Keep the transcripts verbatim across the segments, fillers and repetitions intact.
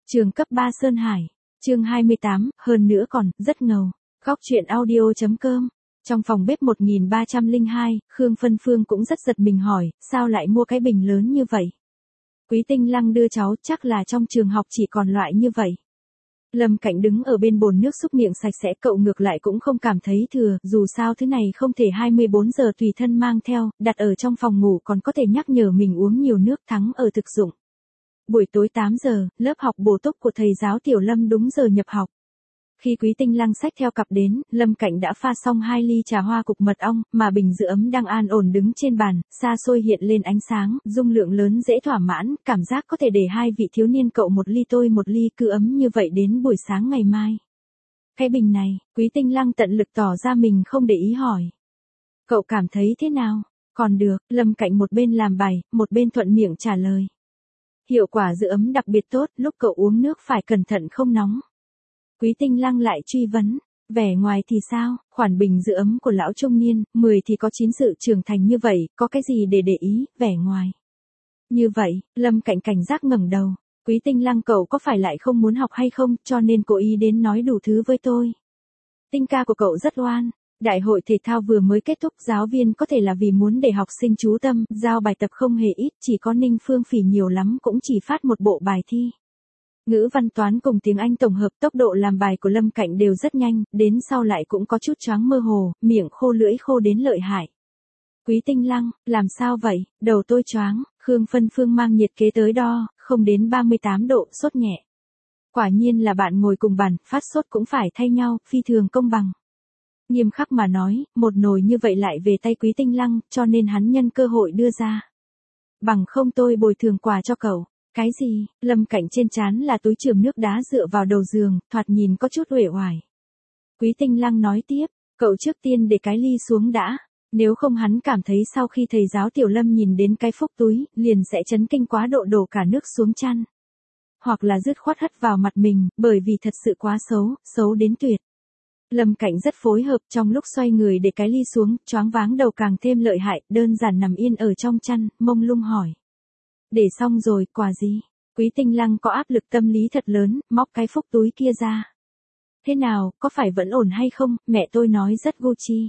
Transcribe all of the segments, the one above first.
Trường cấp ba Sơn Hải, chương hai mươi tám, hơn nữa còn, rất ngầu. Góc truyện audio.com. Trong phòng bếp một nghìn ba trăm lẻ hai, Khương Phân Phương cũng rất giật mình hỏi, sao lại mua cái bình lớn như vậy? Quý Tinh Lăng đưa cháu, chắc là trong trường học chỉ còn loại như vậy. Lâm Cảnh đứng ở bên bồn nước xúc miệng sạch sẽ, cậu ngược lại cũng không cảm thấy thừa, dù sao thứ này không thể hai mươi bốn giờ tùy thân mang theo, đặt ở trong phòng ngủ còn có thể nhắc nhở mình uống nhiều nước, thắng ở thực dụng. Buổi tối tám giờ, lớp học bổ túc của thầy giáo Tiểu Lâm đúng giờ nhập học. Khi Quý Tinh Lăng xách theo cặp đến, Lâm Cảnh đã pha xong hai ly trà hoa cục mật ong, mà bình giữ ấm đang an ổn đứng trên bàn, xa xôi hiện lên ánh sáng, dung lượng lớn dễ thỏa mãn, cảm giác có thể để hai vị thiếu niên cậu một ly tôi một ly cứ ấm như vậy đến buổi sáng ngày mai. Cái bình này, Quý Tinh Lăng tận lực tỏ ra mình không để ý hỏi. Cậu cảm thấy thế nào? Còn được, Lâm Cảnh một bên làm bài, một bên thuận miệng trả lời. Hiệu quả giữ ấm đặc biệt tốt, lúc cậu uống nước phải cẩn thận không nóng. Quý Tinh Lăng lại truy vấn, vẻ ngoài thì sao, khoản bình giữ ấm của lão trung niên, mười thì có chín sự trưởng thành như vậy, có cái gì để để ý, vẻ ngoài. Như vậy, Lâm Cảnh cảnh giác ngẩng đầu, Quý Tinh Lăng cậu có phải lại không muốn học hay không, cho nên cố ý đến nói đủ thứ với tôi. Tinh ca của cậu rất oan. Đại hội thể thao vừa mới kết thúc, giáo viên có thể là vì muốn để học sinh chú tâm, giao bài tập không hề ít, chỉ có Ninh Phương Phỉ nhiều lắm cũng chỉ phát một bộ bài thi. Ngữ văn toán cùng tiếng Anh tổng hợp, tốc độ làm bài của Lâm Cảnh đều rất nhanh, đến sau lại cũng có chút choáng mơ hồ, miệng khô lưỡi khô đến lợi hại. Quý Tinh Lăng, làm sao vậy, đầu tôi choáng, Khương Phân Phương mang nhiệt kế tới đo, không đến ba mươi tám độ, sốt nhẹ. Quả nhiên là bạn ngồi cùng bàn, phát sốt cũng phải thay nhau, phi thường công bằng. Nghiêm khắc mà nói, một nồi như vậy lại về tay Quý Tinh Lăng, cho nên hắn nhân cơ hội đưa ra. Bằng không tôi bồi thường quà cho cậu. Cái gì? Lâm Cảnh trên trán là túi chườm nước đá dựa vào đầu giường, thoạt nhìn có chút uể oải. Quý Tinh Lăng nói tiếp, cậu trước tiên để cái ly xuống đã. Nếu không hắn cảm thấy sau khi thầy giáo Tiểu Lâm nhìn đến cái phúc túi, liền sẽ chấn kinh quá độ đổ cả nước xuống chăn. Hoặc là dứt khoát hất vào mặt mình, bởi vì thật sự quá xấu, xấu đến tuyệt. Lâm Cảnh rất phối hợp, trong lúc xoay người để cái ly xuống, choáng váng đầu càng thêm lợi hại, đơn giản nằm yên ở trong chăn, mông lung hỏi. Để xong rồi, quà gì? Quý Tinh Lăng có áp lực tâm lý thật lớn, móc cái phúc túi kia ra. Thế nào, có phải vẫn ổn hay không, mẹ tôi nói rất Gucci.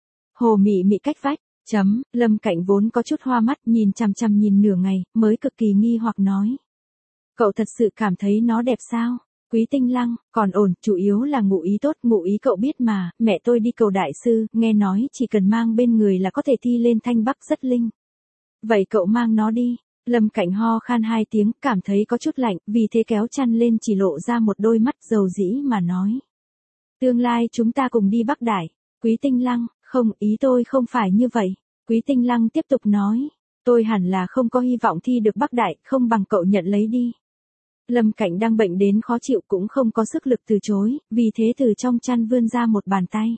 Hồ Mị Mị cách vách, chấm, Lâm Cảnh vốn có chút hoa mắt, nhìn chằm chằm nhìn nửa ngày, mới cực kỳ nghi hoặc nói. Cậu thật sự cảm thấy nó đẹp sao? Quý Tinh Lăng, còn ổn, chủ yếu là ngụ ý tốt, ngụ ý cậu biết mà, mẹ tôi đi cầu đại sư, nghe nói chỉ cần mang bên người là có thể thi lên Thanh Bắc rất linh. Vậy cậu mang nó đi. Lâm Cảnh ho khan hai tiếng, cảm thấy có chút lạnh, vì thế kéo chăn lên chỉ lộ ra một đôi mắt dầu dĩ mà nói. Tương lai chúng ta cùng đi Bắc Đại. Quý Tinh Lăng, không, ý tôi không phải như vậy. Quý Tinh Lăng tiếp tục nói, tôi hẳn là không có hy vọng thi được Bắc Đại, không bằng cậu nhận lấy đi. Lâm Cảnh đang bệnh đến khó chịu cũng không có sức lực từ chối, vì thế từ trong chăn vươn ra một bàn tay.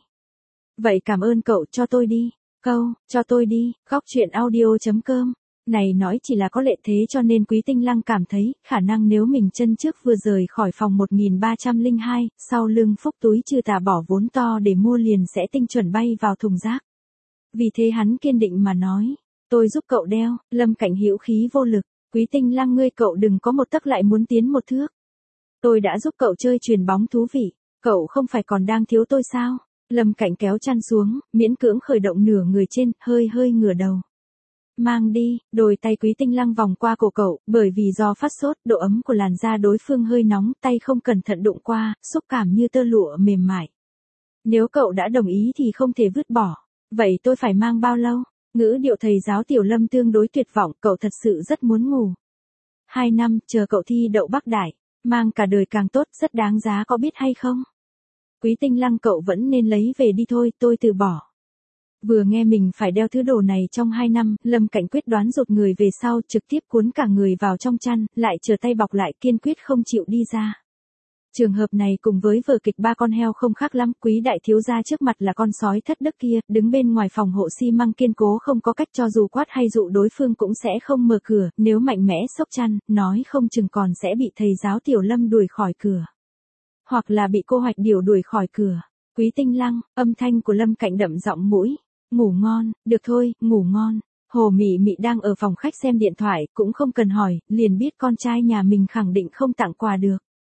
Vậy cảm ơn cậu, cho tôi đi. Câu, cho tôi đi, góc truyện audio.com. Này nói chỉ là có lệ thế cho nên Quý Tinh Lăng cảm thấy, khả năng nếu mình chân trước vừa rời khỏi phòng một nghìn ba trăm lẻ hai, sau lưng phúc túi trừ tà bỏ vốn to để mua liền sẽ tinh chuẩn bay vào thùng rác. Vì thế hắn kiên định mà nói, tôi giúp cậu đeo. Lâm Cảnh hữu khí vô lực, Quý Tinh Lăng ngươi cậu đừng có một tấc lại muốn tiến một thước. Tôi đã giúp cậu chơi chuyền bóng thú vị, cậu không phải còn đang thiếu tôi sao? Lâm Cảnh kéo chăn xuống, miễn cưỡng khởi động nửa người trên, hơi hơi ngửa đầu. Mang đi, đôi tay Quý Tinh Lăng vòng qua cổ cậu, bởi vì do phát sốt, độ ấm của làn da đối phương hơi nóng, tay không cẩn thận đụng qua, xúc cảm như tơ lụa mềm mại. Nếu cậu đã đồng ý thì không thể vứt bỏ. Vậy tôi phải mang bao lâu? Ngữ điệu thầy giáo Tiểu Lâm tương đối tuyệt vọng, cậu thật sự rất muốn ngủ. Hai năm, chờ cậu thi đậu Bắc Đại, mang cả đời càng tốt, rất đáng giá có biết hay không? Quý Tinh Lăng cậu vẫn nên lấy về đi thôi, tôi từ bỏ. Vừa nghe mình phải đeo thứ đồ này trong hai năm, Lâm Cảnh quyết đoán rụt người về sau, trực tiếp cuốn cả người vào trong chăn, lại chờ tay bọc lại kiên quyết không chịu đi ra. Trường hợp này cùng với vở kịch Ba Con Heo không khác lắm, Quý đại thiếu gia trước mặt là con sói thất đức kia, đứng bên ngoài phòng hộ xi măng kiên cố không có cách cho dù quát hay dụ đối phương cũng sẽ không mở cửa, nếu mạnh mẽ xốc chăn, nói không chừng còn sẽ bị thầy giáo Tiểu Lâm đuổi khỏi cửa. Hoặc là bị cô Hoạch Điểu đuổi khỏi cửa. Quý Tinh Lăng, âm thanh của Lâm Cảnh đậm giọng mũi. Ngủ ngon, được thôi, ngủ ngon. Hồ Mị Mị đang ở phòng khách xem điện thoại, cũng không cần hỏi, liền biết con trai nhà mình khẳng định không tặng quà được.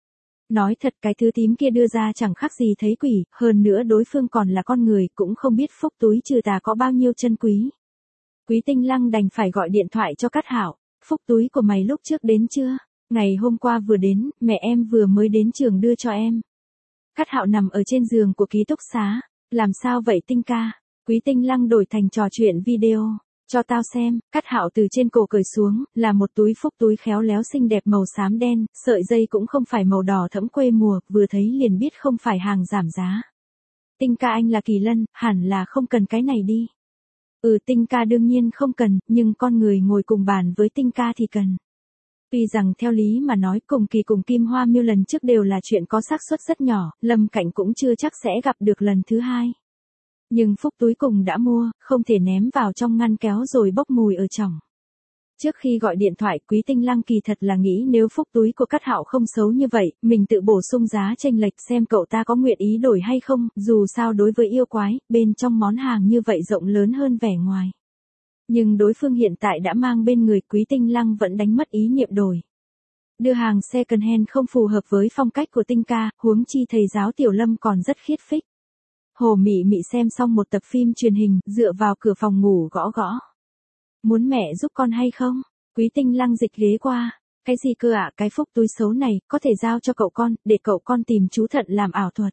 Nói thật cái thứ tím kia đưa ra chẳng khác gì thấy quỷ, hơn nữa đối phương còn là con người, cũng không biết phúc túi trừ tà có bao nhiêu chân quý. Quý Tinh Lăng đành phải gọi điện thoại cho Cát Hạo, phúc túi của mày lúc trước đến chưa? Ngày hôm qua vừa đến, mẹ em vừa mới đến trường đưa cho em. Cát Hạo nằm ở trên giường của ký túc xá, làm sao vậy Tinh ca? Quý Tinh Lăng đổi thành trò chuyện video. Cho tao xem, Cát Hạo từ trên cổ cởi xuống, là một túi phúc túi khéo léo xinh đẹp màu xám đen, sợi dây cũng không phải màu đỏ thẫm quê mùa, vừa thấy liền biết không phải hàng giảm giá. Tinh ca anh là Kỳ Lân, hẳn là không cần cái này đi. Ừ Tinh ca đương nhiên không cần, nhưng con người ngồi cùng bàn với Tinh ca thì cần. Tuy rằng theo lý mà nói cùng Kỳ cùng Kim Hoa Miêu lần trước đều là chuyện có xác suất rất nhỏ, Lâm Cảnh cũng chưa chắc sẽ gặp được lần thứ hai. Nhưng phúc túi cùng đã mua, không thể ném vào trong ngăn kéo rồi bốc mùi ở trong. Trước khi gọi điện thoại Quý Tinh Lăng kỳ thật là nghĩ nếu phúc túi của Cát Hạo không xấu như vậy, mình tự bổ sung giá chênh lệch xem cậu ta có nguyện ý đổi hay không, dù sao đối với yêu quái, bên trong món hàng như vậy rộng lớn hơn vẻ ngoài. Nhưng đối phương hiện tại đã mang bên người Quý Tinh Lăng vẫn đánh mất ý niệm đổi. Đưa hàng second hand không phù hợp với phong cách của Tinh ca, huống chi thầy giáo Tiểu Lâm còn rất khiết phích. Hồ Mị Mị xem xong một tập phim truyền hình, dựa vào cửa phòng ngủ gõ gõ. Muốn mẹ giúp con hay không? Quý Tinh Lăng dịch ghế qua. Cái gì cơ ạ, à? Cái phúc túi xấu này, có thể giao cho cậu con, để cậu con tìm chú Thận làm ảo thuật.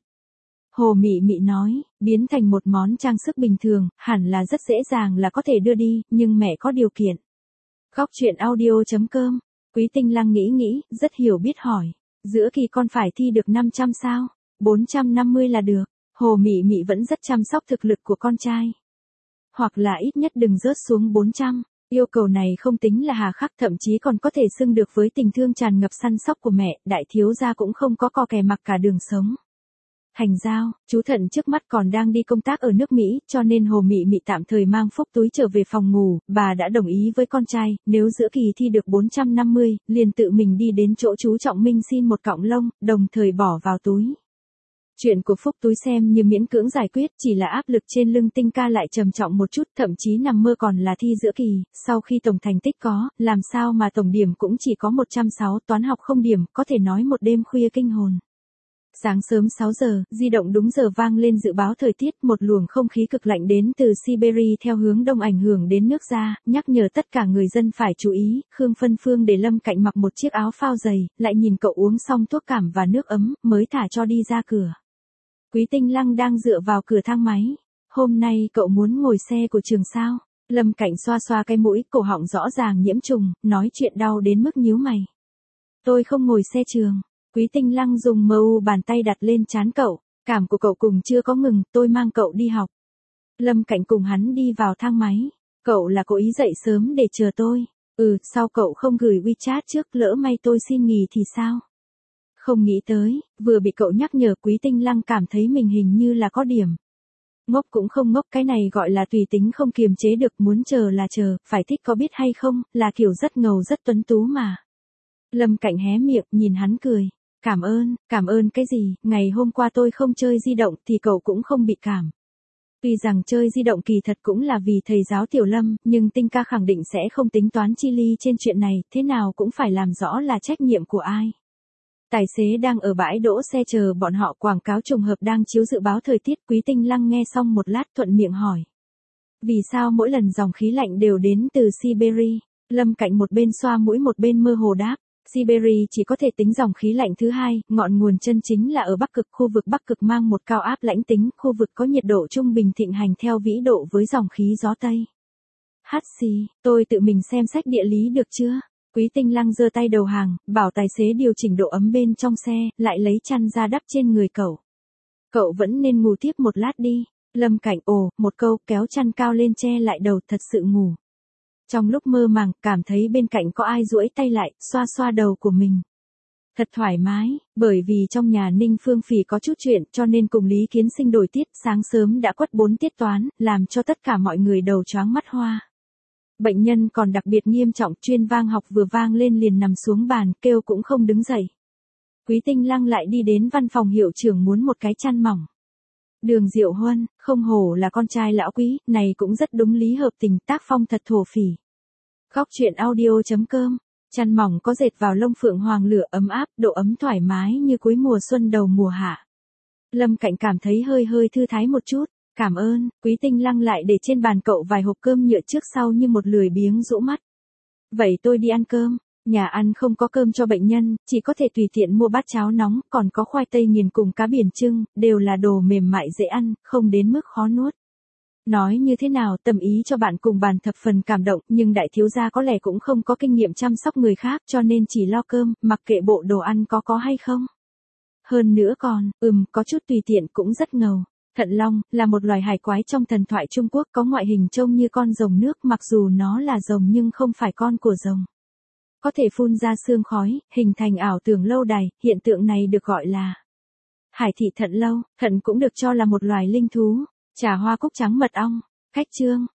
Hồ Mị Mị nói, biến thành một món trang sức bình thường, hẳn là rất dễ dàng là có thể đưa đi, nhưng mẹ có điều kiện. Góc chuyện audio chấm com. Quý Tinh Lăng nghĩ nghĩ, rất hiểu biết hỏi. Giữa Kỳ con phải thi được năm trăm sao? bốn trăm năm mươi là được. Hồ Mị Mị vẫn rất chăm sóc thực lực của con trai. Hoặc là ít nhất đừng rớt xuống bốn trăm. Yêu cầu này không tính là hà khắc, thậm chí còn có thể xưng được với tình thương tràn ngập săn sóc của mẹ, đại thiếu gia cũng không có co kè mặc cả đường sống. Thành giao, chú Thận trước mắt còn đang đi công tác ở nước Mỹ, cho nên Hồ Mị Mị tạm thời mang phúc túi trở về phòng ngủ, bà đã đồng ý với con trai, nếu giữa Kỳ thi được bốn trăm năm mươi, liền tự mình đi đến chỗ chú Trọng Minh xin một cọng lông, đồng thời bỏ vào túi. Chuyện của phúc túi xem như miễn cưỡng giải quyết, chỉ là áp lực trên lưng Tinh ca lại trầm trọng một chút, thậm chí nằm mơ còn là thi giữa Kỳ, sau khi tổng thành tích có, làm sao mà tổng điểm cũng chỉ có một trăm sáu, toán học không điểm, có thể nói một đêm khuya kinh hồn. Sáng sớm sáu giờ, di động đúng giờ vang lên dự báo thời tiết, một luồng không khí cực lạnh đến từ Siberia theo hướng đông ảnh hưởng đến nước da, nhắc nhở tất cả người dân phải chú ý. Khương Phân Phương để Lâm Cạnh mặc một chiếc áo phao dày, lại nhìn cậu uống xong thuốc cảm và nước ấm, mới thả cho đi ra cửa. Quý Tinh Lăng đang dựa vào cửa thang máy. Hôm nay cậu muốn ngồi xe của trường sao? Lâm Cạnh xoa xoa cái mũi, cổ họng rõ ràng nhiễm trùng, nói chuyện đau đến mức nhíu mày. Tôi không ngồi xe trường. Quý Tinh Lăng dùng mờ u bàn tay đặt lên trán cậu, cảm của cậu cùng chưa có ngừng, tôi mang cậu đi học. Lâm Cạnh cùng hắn đi vào thang máy, cậu là cố ý dậy sớm để chờ tôi. Ừ, sao cậu không gửi WeChat trước, lỡ may tôi xin nghỉ thì sao? Không nghĩ tới, vừa bị cậu nhắc nhở Quý Tinh Lăng cảm thấy mình hình như là có điểm. Ngốc cũng không ngốc, cái này gọi là tùy tính không kiềm chế được, muốn chờ là chờ, phải thích có biết hay không, là kiểu rất ngầu rất tuấn tú mà. Lâm Cạnh hé miệng, nhìn hắn cười. Cảm ơn, cảm ơn cái gì, ngày hôm qua tôi không chơi di động thì cậu cũng không bị cảm. Tuy rằng chơi di động kỳ thật cũng là vì thầy giáo Tiểu Lâm, nhưng Tinh ca khẳng định sẽ không tính toán chi ly trên chuyện này, thế nào cũng phải làm rõ là trách nhiệm của ai. Tài xế đang ở bãi đỗ xe chờ bọn họ, quảng cáo trùng hợp đang chiếu dự báo thời tiết. Quý Tinh Lăng nghe xong một lát thuận miệng hỏi. Vì sao mỗi lần dòng khí lạnh đều đến từ Siberia? Lâm Cạnh một bên xoa mũi một bên mơ hồ đáp. Siberia chỉ có thể tính dòng khí lạnh thứ hai, ngọn nguồn chân chính là ở Bắc Cực, khu vực Bắc Cực mang một cao áp lãnh tính, khu vực có nhiệt độ trung bình thịnh hành theo vĩ độ với dòng khí gió Tây. Hát xì, tôi tự mình xem sách địa lý được chưa? Quý Tinh Lăng giơ tay đầu hàng, bảo tài xế điều chỉnh độ ấm bên trong xe, lại lấy chăn ra đắp trên người cậu. Cậu vẫn nên ngủ tiếp một lát đi. Lâm Cảnh ồ, một câu, kéo chăn cao lên che lại đầu, thật sự ngủ. Trong lúc mơ màng, cảm thấy bên cạnh có ai duỗi tay lại, xoa xoa đầu của mình. Thật thoải mái, bởi vì trong nhà Ninh Phương Phỉ có chút chuyện cho nên cùng Lý Kiến Sinh đổi tiết, sáng sớm đã quất bốn tiết toán, làm cho tất cả mọi người đầu choáng mắt hoa. Bệnh nhân còn đặc biệt nghiêm trọng, chuyên vang học vừa vang lên liền nằm xuống bàn, kêu cũng không đứng dậy. Quý Tinh Lăng lại đi đến văn phòng hiệu trưởng muốn một cái chăn mỏng. Đường Diệu Huân, không hổ là con trai lão Quý, này cũng rất đúng lý hợp tình, tác phong thật thổ phỉ. Góc chuyện audio chấm com Chăn mỏng có dệt vào lông phượng hoàng lửa ấm áp, độ ấm thoải mái như cuối mùa xuân đầu mùa hạ. Lâm Cạnh cảm thấy hơi hơi thư thái một chút. Cảm ơn, Quý Tinh Lăng lại để trên bàn cậu vài hộp cơm nhựa trước sau như một lười biếng rũ mắt. Vậy tôi đi ăn cơm. Nhà ăn không có cơm cho bệnh nhân, chỉ có thể tùy tiện mua bát cháo nóng, còn có khoai tây nghiền cùng cá biển trưng, đều là đồ mềm mại dễ ăn, không đến mức khó nuốt. Nói như thế nào, tâm ý cho bạn cùng bàn thập phần cảm động, nhưng đại thiếu gia có lẽ cũng không có kinh nghiệm chăm sóc người khác, cho nên chỉ lo cơm, mặc kệ bộ đồ ăn có có hay không. Hơn nữa còn, ừm, có chút tùy tiện cũng rất ngầu. Thận long, là một loài hải quái trong thần thoại Trung Quốc có ngoại hình trông như con rồng nước mặc dù nó là rồng nhưng không phải con của rồng. Có thể phun ra sương khói, hình thành ảo tưởng lâu đài, hiện tượng này được gọi là hải thị thận lâu, thận cũng được cho là một loài linh thú. Trà hoa cúc trắng mật ong. Khách chương.